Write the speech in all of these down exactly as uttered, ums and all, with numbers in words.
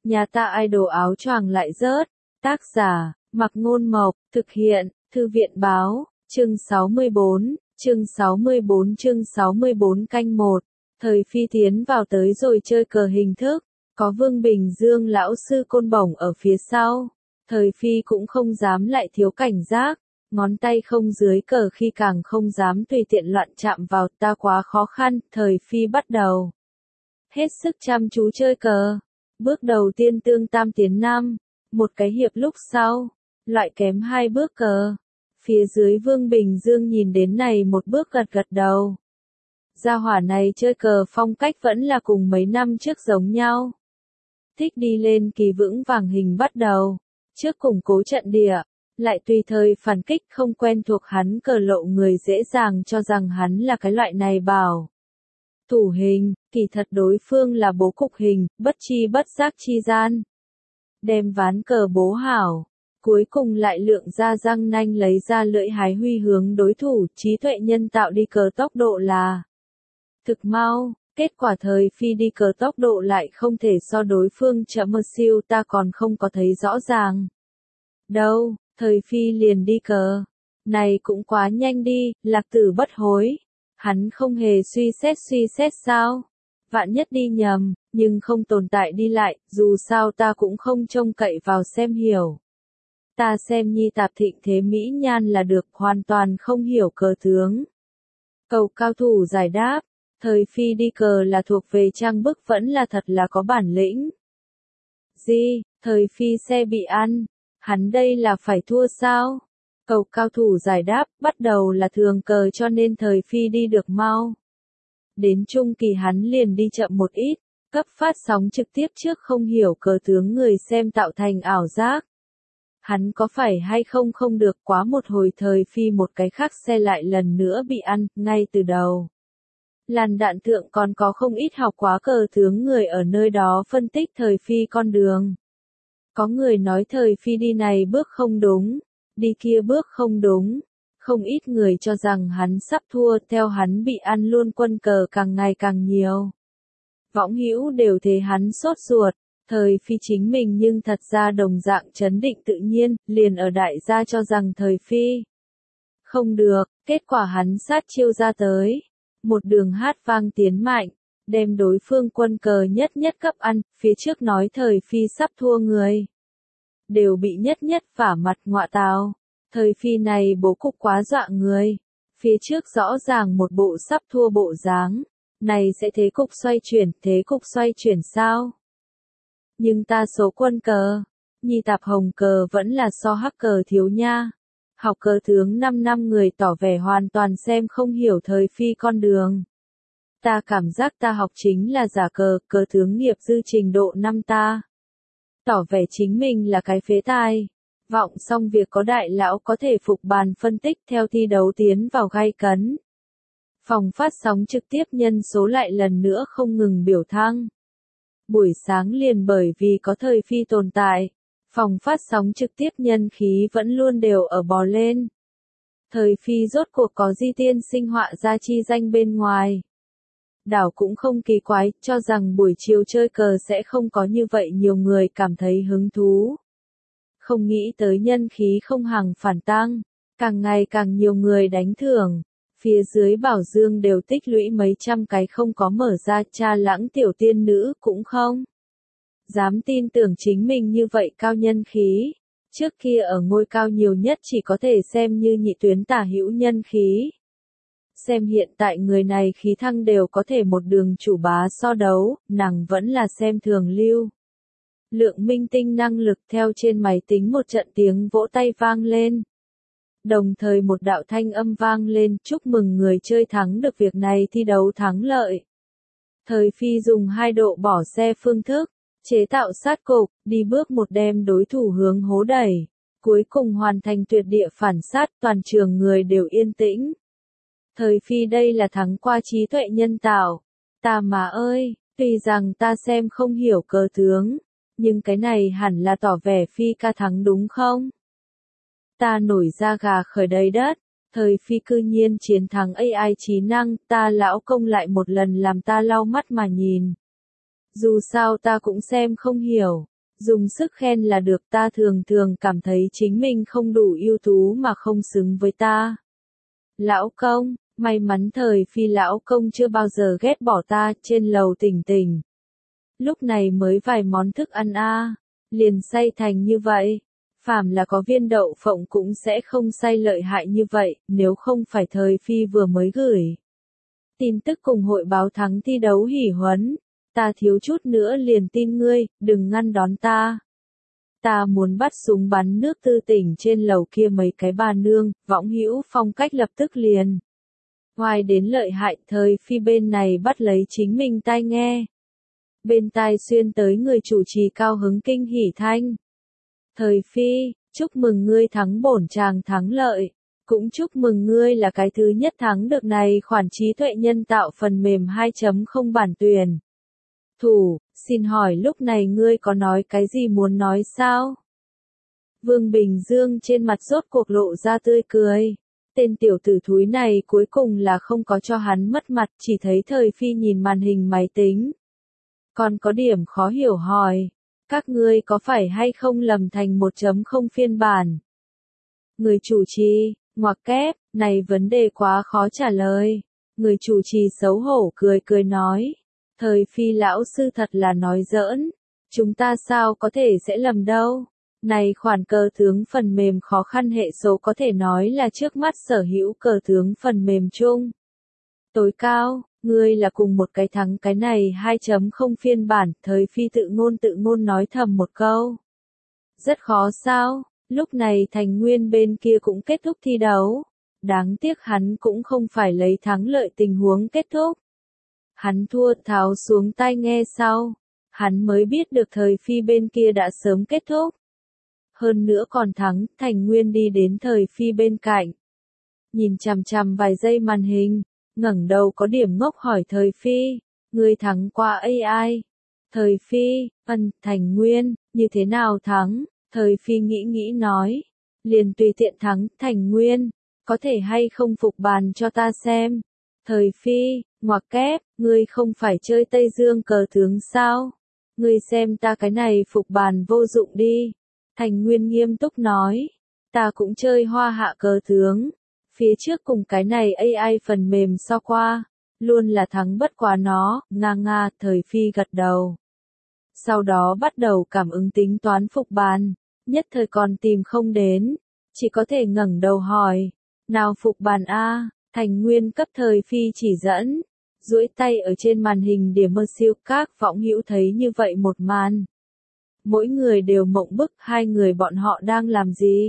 Nhà ta idol áo choàng lại rớt. Tác giả, Mặc Ngôn Mộc, thực hiện, Thư viện Báo, chương sáu mươi bốn, chương sáu mươi bốn chương sáu mươi bốn canh một. Thời Phi tiến vào tới rồi chơi cờ hình thức, có Vương Bình Dương lão sư côn bổng ở phía sau. Thời Phi cũng không dám lại thiếu cảnh giác, ngón tay không dưới cờ khi càng không dám tùy tiện loạn chạm vào, ta quá khó khăn. Thời Phi bắt đầu hết sức chăm chú chơi cờ. Bước đầu tiên tương tam tiến năm, một cái hiệp lúc sau, loại kém hai bước cờ. Phía dưới Vương Bình Dương nhìn đến này một bước gật gật đầu. Gia hỏa này chơi cờ phong cách vẫn là cùng mấy năm trước giống nhau. Thích đi lên kỳ vững vàng hình bắt đầu, trước củng cố trận địa, lại tùy thời phản kích. Không quen thuộc hắn cờ lộ người dễ dàng cho rằng hắn là cái loại này bảo thủ hình, kỳ thật đối phương là bố cục hình, bất chi bất giác chi gian. Đem ván cờ bố hảo, cuối cùng lại lượng ra răng nanh lấy ra lưỡi hái huy hướng đối thủ. Trí tuệ nhân tạo đi cờ tốc độ là thực mau, kết quả Thời Phi đi cờ tốc độ lại không thể so đối phương chậm một siêu. Ta còn không có thấy rõ ràng đâu, Thời Phi liền đi cờ. Này cũng quá nhanh đi, Lạc Tử bất hối. Hắn không hề suy xét suy xét sao? Vạn nhất đi nhầm, nhưng không tồn tại đi lại, dù sao ta cũng không trông cậy vào xem hiểu. Ta xem nhi tạp thịnh thế mỹ nhan là được, hoàn toàn không hiểu cờ tướng. Cầu cao thủ giải đáp, Thời Phi đi cờ là thuộc về trang bức vẫn là thật là có bản lĩnh. Gì, Thời Phi xe bị ăn, hắn đây là phải thua sao? Cầu cao thủ giải đáp, bắt đầu là thường cờ cho nên Thời Phi đi được mau. Đến trung kỳ hắn liền đi chậm một ít, cấp phát sóng trực tiếp trước không hiểu cờ tướng người xem tạo thành ảo giác. Hắn có phải hay không không được, quá một hồi Thời Phi một cái khác xe lại lần nữa bị ăn, ngay từ đầu. Làn đạn thượng còn có không ít học quá cờ tướng người ở nơi đó phân tích Thời Phi con đường. Có người nói Thời Phi đi này bước không đúng, đi kia bước không đúng. Không ít người cho rằng hắn sắp thua, theo hắn bị ăn luôn quân cờ càng ngày càng nhiều. Võng hữu đều thế hắn sốt ruột. Thời Phi chính mình nhưng thật ra đồng dạng trấn định tự nhiên, liền ở đại gia cho rằng Thời Phi không được, kết quả hắn sát chiêu ra tới. Một đường hát vang tiến mạnh, đem đối phương quân cờ nhất nhất cấp ăn, phía trước nói Thời Phi sắp thua người. Đều bị nhất nhất vả mặt ngọa tào. Thời Phi này bố cục quá dọa người. Phía trước rõ ràng một bộ sắp thua bộ dáng. Này sẽ thế cục xoay chuyển, thế cục xoay chuyển sao? Nhưng ta số quân cờ, nhi tạp hồng cờ vẫn là so hắc cờ thiếu nha. Học cờ tướng năm năm người tỏ vẻ hoàn toàn xem không hiểu Thời Phi con đường. Ta cảm giác ta học chính là giả cờ, cờ tướng nghiệp dư trình độ năm ta. Tỏ vẻ chính mình là cái phế tai. Vọng xong việc có đại lão có thể phục bàn phân tích theo thi đấu tiến vào gay cấn. Phòng phát sóng trực tiếp nhân số lại lần nữa không ngừng biểu thăng. Buổi sáng liền bởi vì có Thời Phi tồn tại, phòng phát sóng trực tiếp nhân khí vẫn luôn đều ở bò lên. Thời Phi rốt cuộc có di tiên sinh họa ra chi danh bên ngoài. Đảo cũng không kỳ quái, cho rằng buổi chiều chơi cờ sẽ không có như vậy nhiều người cảm thấy hứng thú. Không nghĩ tới nhân khí không hằng phản tăng, càng ngày càng nhiều người đánh thưởng. Phía dưới Bảo Dương đều tích lũy mấy trăm cái không có mở ra, cha Lãng tiểu tiên nữ cũng không dám tin tưởng chính mình như vậy cao nhân khí. Trước kia ở ngôi cao nhiều nhất chỉ có thể xem như nhị tuyến tả hữu nhân khí. Xem hiện tại người này khí thăng đều có thể một đường chủ bá so đấu, nàng vẫn là xem thường lưu. Lượng minh tinh năng lực theo trên máy tính một trận tiếng vỗ tay vang lên. Đồng thời một đạo thanh âm vang lên, chúc mừng người chơi thắng được việc này thi đấu thắng lợi. Thời Phi dùng hai độ bỏ xe phương thức, chế tạo sát cục, đi bước một đem đối thủ hướng hố đẩy. Cuối cùng hoàn thành tuyệt địa phản sát, toàn trường người đều yên tĩnh. Thời Phi đây là thắng qua trí tuệ nhân tạo. Ta mà ơi, tuy rằng ta xem không hiểu cờ tướng, nhưng cái này hẳn là tỏ vẻ Phi ca thắng đúng không? Ta nổi da gà khởi đầy đất, Thời Phi cư nhiên chiến thắng a i trí năng, ta lão công lại một lần làm ta lau mắt mà nhìn. Dù sao ta cũng xem không hiểu, dùng sức khen là được, ta thường thường cảm thấy chính mình không đủ ưu tú mà không xứng với ta. Lão công, may mắn thời phi lão công chưa bao giờ ghét bỏ ta, trên lầu Tỉnh Tỉnh. Lúc này mới vài món thức ăn a, liền say thành như vậy. Phàm là có viên đậu phộng cũng sẽ không say lợi hại như vậy, nếu không phải thời phi vừa mới gửi tin tức cùng hội báo thắng thi đấu hỉ huấn. Ta thiếu chút nữa liền tin ngươi, đừng ngăn đón ta. Ta muốn bắt súng bắn nước Tư Tỉnh trên lầu kia mấy cái bà nương, Võng Hữu phong cách lập tức liền. Ngoài đến lợi hại, thời phi bên này bắt lấy chính mình tai nghe. Bên tai xuyên tới người chủ trì cao hứng kinh hỉ thanh. Thời phi, chúc mừng ngươi thắng bổn chàng thắng lợi. Cũng chúc mừng ngươi là cái thứ nhất thắng được này khoản trí tuệ nhân tạo phần mềm hai chấm không bản tuyển. Thủ, xin hỏi lúc này ngươi có nói cái gì muốn nói sao? Vương Bình Dương trên mặt rốt cuộc lộ ra tươi cười. Tên tiểu tử thúi này cuối cùng là không có cho hắn mất mặt, chỉ thấy thời phi nhìn màn hình máy tính. Còn có điểm khó hiểu hỏi. Các ngươi có phải hay không lầm thành một chấm không phiên bản? Người chủ trì, ngoặc kép, này vấn đề quá khó trả lời. Người chủ trì xấu hổ cười cười nói. Thời phi lão sư thật là nói giỡn. Chúng ta sao có thể sẽ lầm đâu. Này khoản cờ tướng phần mềm khó khăn hệ số có thể nói là trước mắt sở hữu cờ tướng phần mềm chung. Tối cao, ngươi là cùng một cái thắng cái này hai chấm không phiên bản, thời phi tự ngôn tự ngôn nói thầm một câu. Rất khó sao, lúc này Thành Nguyên bên kia cũng kết thúc thi đấu. Đáng tiếc hắn cũng không phải lấy thắng lợi tình huống kết thúc. Hắn thua tháo xuống tai nghe sau. Hắn mới biết được thời phi bên kia đã sớm kết thúc. Hơn nữa còn thắng, Thành Nguyên đi đến thời phi bên cạnh. Nhìn chằm chằm vài giây màn hình, ngẩng đầu có điểm ngốc hỏi thời phi, ngươi thắng qua a i. Thời phi, ân, Thành Nguyên, như thế nào thắng? Thời phi nghĩ nghĩ nói, liền tùy tiện thắng, Thành Nguyên, có thể hay không phục bàn cho ta xem. Thời phi, ngoặc kép, ngươi không phải chơi Tây Dương cờ tướng sao? Ngươi xem ta cái này phục bàn vô dụng đi. Thành Nguyên nghiêm túc nói, ta cũng chơi hoa hạ cờ tướng. Phía trước cùng cái này a i phần mềm so qua, luôn là thắng bất quá nó, nga nga, thời phi gật đầu. Sau đó bắt đầu cảm ứng tính toán phục bàn, nhất thời còn tìm không đến, chỉ có thể ngẩng đầu hỏi, nào phục bàn A, Thành Nguyên cấp thời phi chỉ dẫn, duỗi tay ở trên màn hình điểm mơ siêu các Võng Hữu thấy như vậy một màn. Mỗi người đều mộng bức, hai người bọn họ đang làm gì?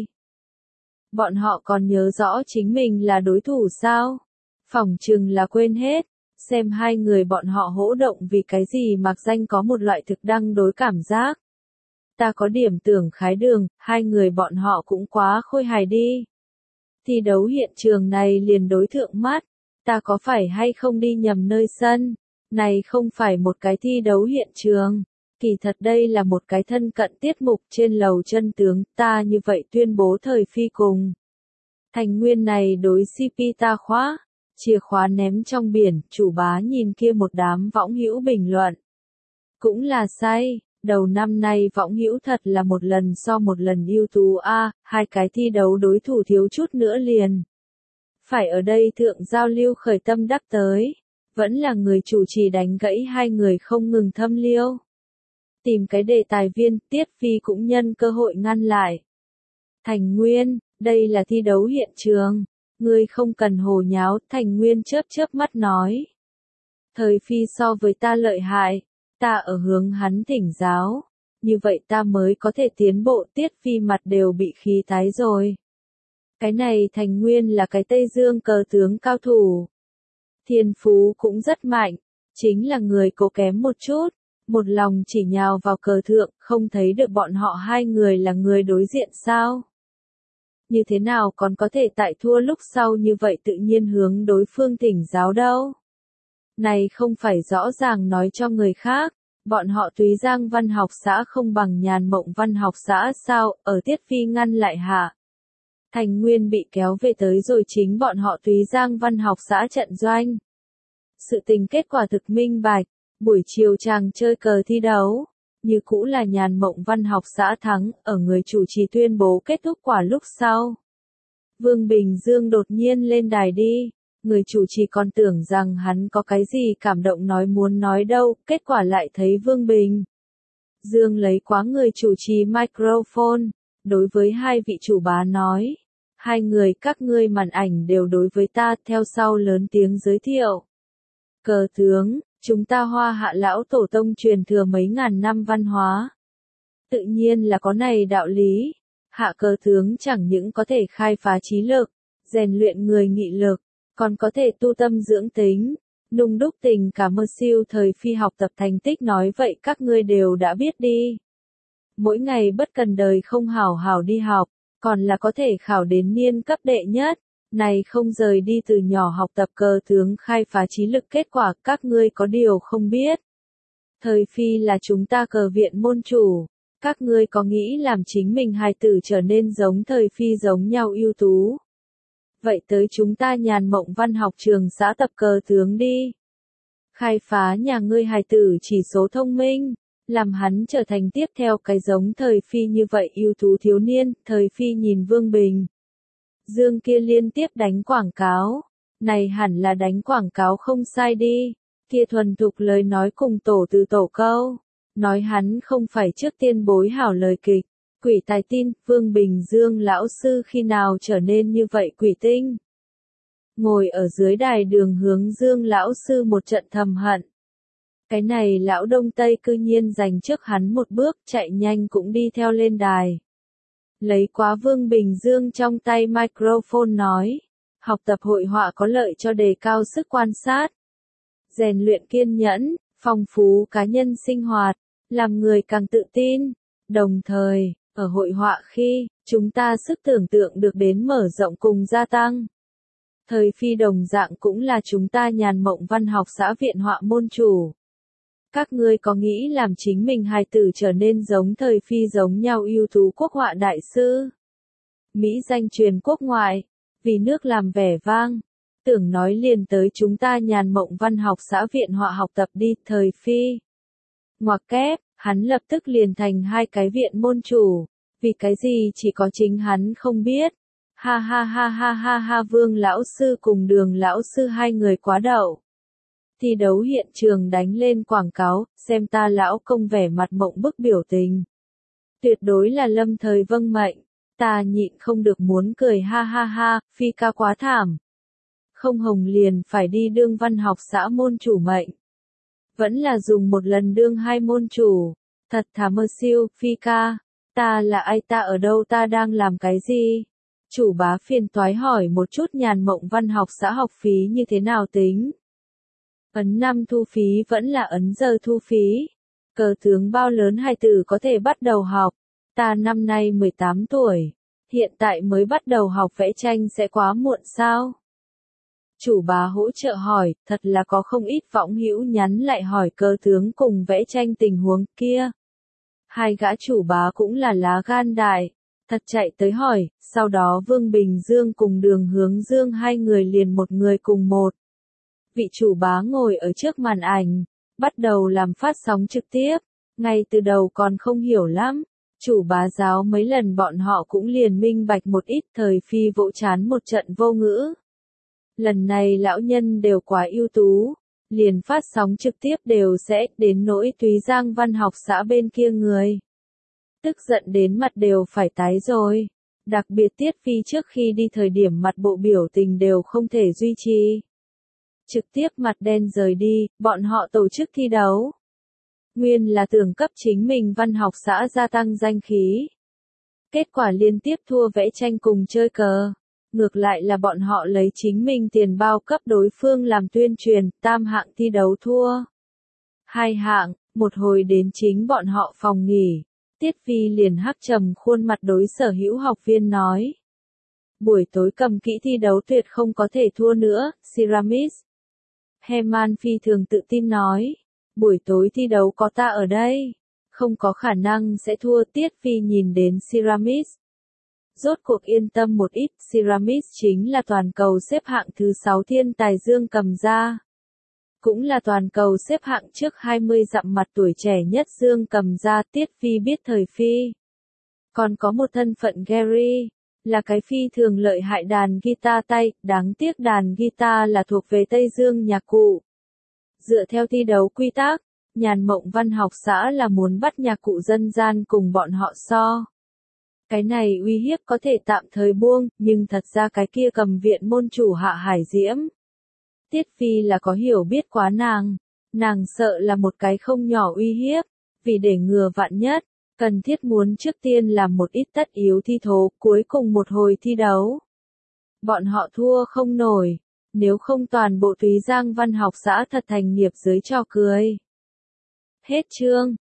Bọn họ còn nhớ rõ chính mình là đối thủ sao? Phỏng chừng là quên hết, xem hai người bọn họ hỗ động vì cái gì mặc danh có một loại thực đăng đối cảm giác. Ta có điểm tưởng khái đường, hai người bọn họ cũng quá khôi hài đi. Thi đấu hiện trường này liền đối thượng mắt, ta có phải hay không đi nhầm nơi sân? Này không phải một cái thi đấu hiện trường. Kỳ thật đây là một cái thân cận tiết mục trên lầu chân tướng, ta như vậy tuyên bố thời phi cùng. Thành Nguyên này đối xê pê ta khóa, chìa khóa ném trong biển, chủ bá nhìn kia một đám Võng Hữu bình luận. Cũng là say, đầu năm nay Võng Hữu thật là một lần so một lần ưu tú a, hai cái thi đấu đối thủ thiếu chút nữa liền. Phải ở đây thượng giao lưu khởi tâm đắc tới, vẫn là người chủ trì đánh gãy hai người không ngừng thâm liêu. Tìm cái đề tài viên, Tiết Phi cũng nhân cơ hội ngăn lại. Thành Nguyên, đây là thi đấu hiện trường, ngươi không cần hồ nháo, Thành Nguyên chớp chớp mắt nói. Thời phi so với ta lợi hại, ta ở hướng hắn thỉnh giáo, như vậy ta mới có thể tiến bộ. Tiết Phi mặt đều bị khí tái rồi. Cái này Thành Nguyên là cái Tây Dương cờ tướng cao thủ. Thiên phú cũng rất mạnh, chính là người cố kém một chút. Một lòng chỉ nhào vào cờ thượng, không thấy được bọn họ hai người là người đối diện sao? Như thế nào còn có thể tại thua lúc sau như vậy tự nhiên hướng đối phương thỉnh giáo đâu? Này không phải rõ ràng nói cho người khác, bọn họ Túy Giang văn học xã không bằng Nhàn Mộng văn học xã sao? Ở Tiết Phi ngăn lại hạ. Thành Nguyên bị kéo về tới rồi chính bọn họ Túy Giang văn học xã trận doanh. Sự tình kết quả thực minh bạch. Buổi chiều chàng chơi cờ thi đấu, như cũ là Nhàn Mộng Văn học xã thắng, ở người chủ trì tuyên bố kết thúc quả lúc sau. Vương Bình Dương đột nhiên lên đài đi, người chủ trì còn tưởng rằng hắn có cái gì cảm động nói muốn nói đâu, kết quả lại thấy Vương Bình Dương lấy quá người chủ trì microphone, đối với hai vị chủ bá nói, hai người các ngươi màn ảnh đều đối với ta, theo sau lớn tiếng giới thiệu. Cờ tướng, chúng ta Hoa Hạ lão tổ tông truyền thừa mấy ngàn năm văn hóa. Tự nhiên là có này đạo lý. Hạ cờ tướng chẳng những có thể khai phá trí lực, rèn luyện người nghị lực, còn có thể tu tâm dưỡng tính, nung đúc tình cảm. Mơ siêu thời phi học tập thành tích nói vậy các ngươi đều đã biết đi. Mỗi ngày bất cần đời không hảo hảo đi học, còn là có thể khảo đến niên cấp đệ nhất. Này không rời đi từ nhỏ học tập cờ tướng khai phá trí lực, kết quả các ngươi có điều không biết. Thời phi là chúng ta cờ viện môn chủ, các ngươi có nghĩ làm chính mình hài tử trở nên giống thời phi giống nhau ưu tú. Vậy tới chúng ta Nhàn Mộng Văn học trường xã tập cờ tướng đi. Khai phá nhà ngươi hài tử chỉ số thông minh, làm hắn trở thành tiếp theo cái giống thời phi như vậy ưu tú thiếu niên. Thời phi nhìn Vương Bình Dương kia liên tiếp đánh quảng cáo, này hẳn là đánh quảng cáo không sai đi, kia thuần thục lời nói cùng tổ từ tổ câu, nói hắn không phải trước tiên bối hảo lời kịch, quỷ tài tin. Vương Bình Dương lão sư khi nào trở nên như vậy quỷ tinh. Ngồi ở dưới đài Đường Hướng Dương lão sư một trận thầm hận. Cái này lão Đông Tây cư nhiên giành trước hắn một bước, chạy nhanh cũng đi theo lên đài. Lấy quá Vương Bình Dương trong tay microphone nói, học tập hội họa có lợi cho đề cao sức quan sát, rèn luyện kiên nhẫn, phong phú cá nhân sinh hoạt, làm người càng tự tin. Đồng thời, ở hội họa khi, chúng ta sức tưởng tượng được đến mở rộng cùng gia tăng. Thời phi đồng dạng cũng là chúng ta Nhàn Mộng Văn học xã viện họa môn chủ. Các ngươi có nghĩ làm chính mình hài tử trở nên giống thời phi giống nhau ưu tú quốc họa đại sư? Mỹ danh truyền quốc ngoại, vì nước làm vẻ vang. Tưởng nói liền tới chúng ta Nhàn Mộng Văn học xã viện họa học tập đi. Thời phi ngoặc kép, hắn lập tức liền thành hai cái viện môn chủ. Vì cái gì chỉ có chính hắn không biết. Ha ha ha ha ha ha. Vương lão sư cùng Đường lão sư hai người quá đậu. Thi đấu hiện trường đánh lên quảng cáo, xem ta lão công vẻ mặt mộng bức biểu tình. Tuyệt đối là lâm thời vâng mệnh, ta nhịn không được muốn cười. Ha ha ha, phi ca quá thảm. Không hồng liền phải đi đương văn học xã môn chủ mệnh. Vẫn là dùng một lần đương hai môn chủ, thật thà. Mơ siêu, phi ca, ta là ai, ta ở đâu, ta đang làm cái gì? Chủ bá phiền toái hỏi một chút Nhàn Mộng Văn học xã học phí như thế nào tính? Ấn năm thu phí vẫn là ấn giờ thu phí. Cờ tướng bao lớn hài tử có thể bắt đầu học? Ta năm nay mười tám tuổi. Hiện tại mới bắt đầu học vẽ tranh sẽ quá muộn sao? Chủ bá hỗ trợ hỏi, thật là có không ít võng hữu nhắn lại hỏi cờ tướng cùng vẽ tranh tình huống kia. Hai gã chủ bá cũng là lá gan đại, thật chạy tới hỏi, sau đó Vương Bình Dương cùng Đường Hướng Dương hai người liền một người cùng một. Vị chủ bá ngồi ở trước màn ảnh, bắt đầu làm phát sóng trực tiếp, ngay từ đầu còn không hiểu lắm, chủ bá giáo mấy lần bọn họ cũng liền minh bạch một ít. Thời phi vỗ chán một trận vô ngữ. Lần này lão nhân đều quá ưu tú, liền phát sóng trực tiếp đều sẽ đến nỗi Túy Giang Văn học xã bên kia người. Tức giận đến mặt đều phải tái rồi, đặc biệt Tiết Phi trước khi đi thời điểm mặt bộ biểu tình đều không thể duy trì. Trực tiếp mặt đen rời đi, bọn họ tổ chức thi đấu. Nguyên là tưởng cấp chính mình văn học xã gia tăng danh khí. Kết quả liên tiếp thua vẽ tranh cùng chơi cờ. Ngược lại là bọn họ lấy chính mình tiền bao cấp đối phương làm tuyên truyền, tam hạng thi đấu thua. Hai hạng, một hồi đến chính bọn họ phòng nghỉ. Tiết Phi liền hắc trầm khuôn mặt đối sở hữu học viên nói. Buổi tối cầm kỹ thi đấu tuyệt không có thể thua nữa, Ceramis. Heman phi thường tự tin nói. Buổi tối thi đấu có ta ở đây. Không có khả năng sẽ thua. Tiết Phi nhìn đến Ceramis. Rốt cuộc yên tâm một ít. Ceramis chính là toàn cầu xếp hạng thứ sáu thiên tài Dương cầm ra. cũng là toàn cầu xếp hạng trước hai mươi dặm mặt tuổi trẻ nhất Dương Cầm ra. Tiết Phi biết thời Phi còn có một thân phận Gary, là cái phi thường lợi hại đàn guitar tay, đáng tiếc đàn guitar là thuộc về Tây Dương nhạc cụ. Dựa theo thi đấu quy tắc, Nhàn Mộng Văn học xã là muốn bắt nhạc cụ dân gian cùng bọn họ so. Cái này uy hiếp có thể tạm thời buông, nhưng thật ra cái kia cầm viện môn chủ Hạ Hải Diễm. Tiết Phi là có hiểu biết quá nàng, nàng sợ là một cái không nhỏ uy hiếp, vì để ngừa vạn nhất, cần thiết muốn trước tiên làm một ít tất yếu thi thố, cuối cùng một hồi thi đấu. Bọn họ thua không nổi, nếu không toàn bộ Túy Giang Văn học xã thật thành nghiệp dưới trò cười. Hết chương.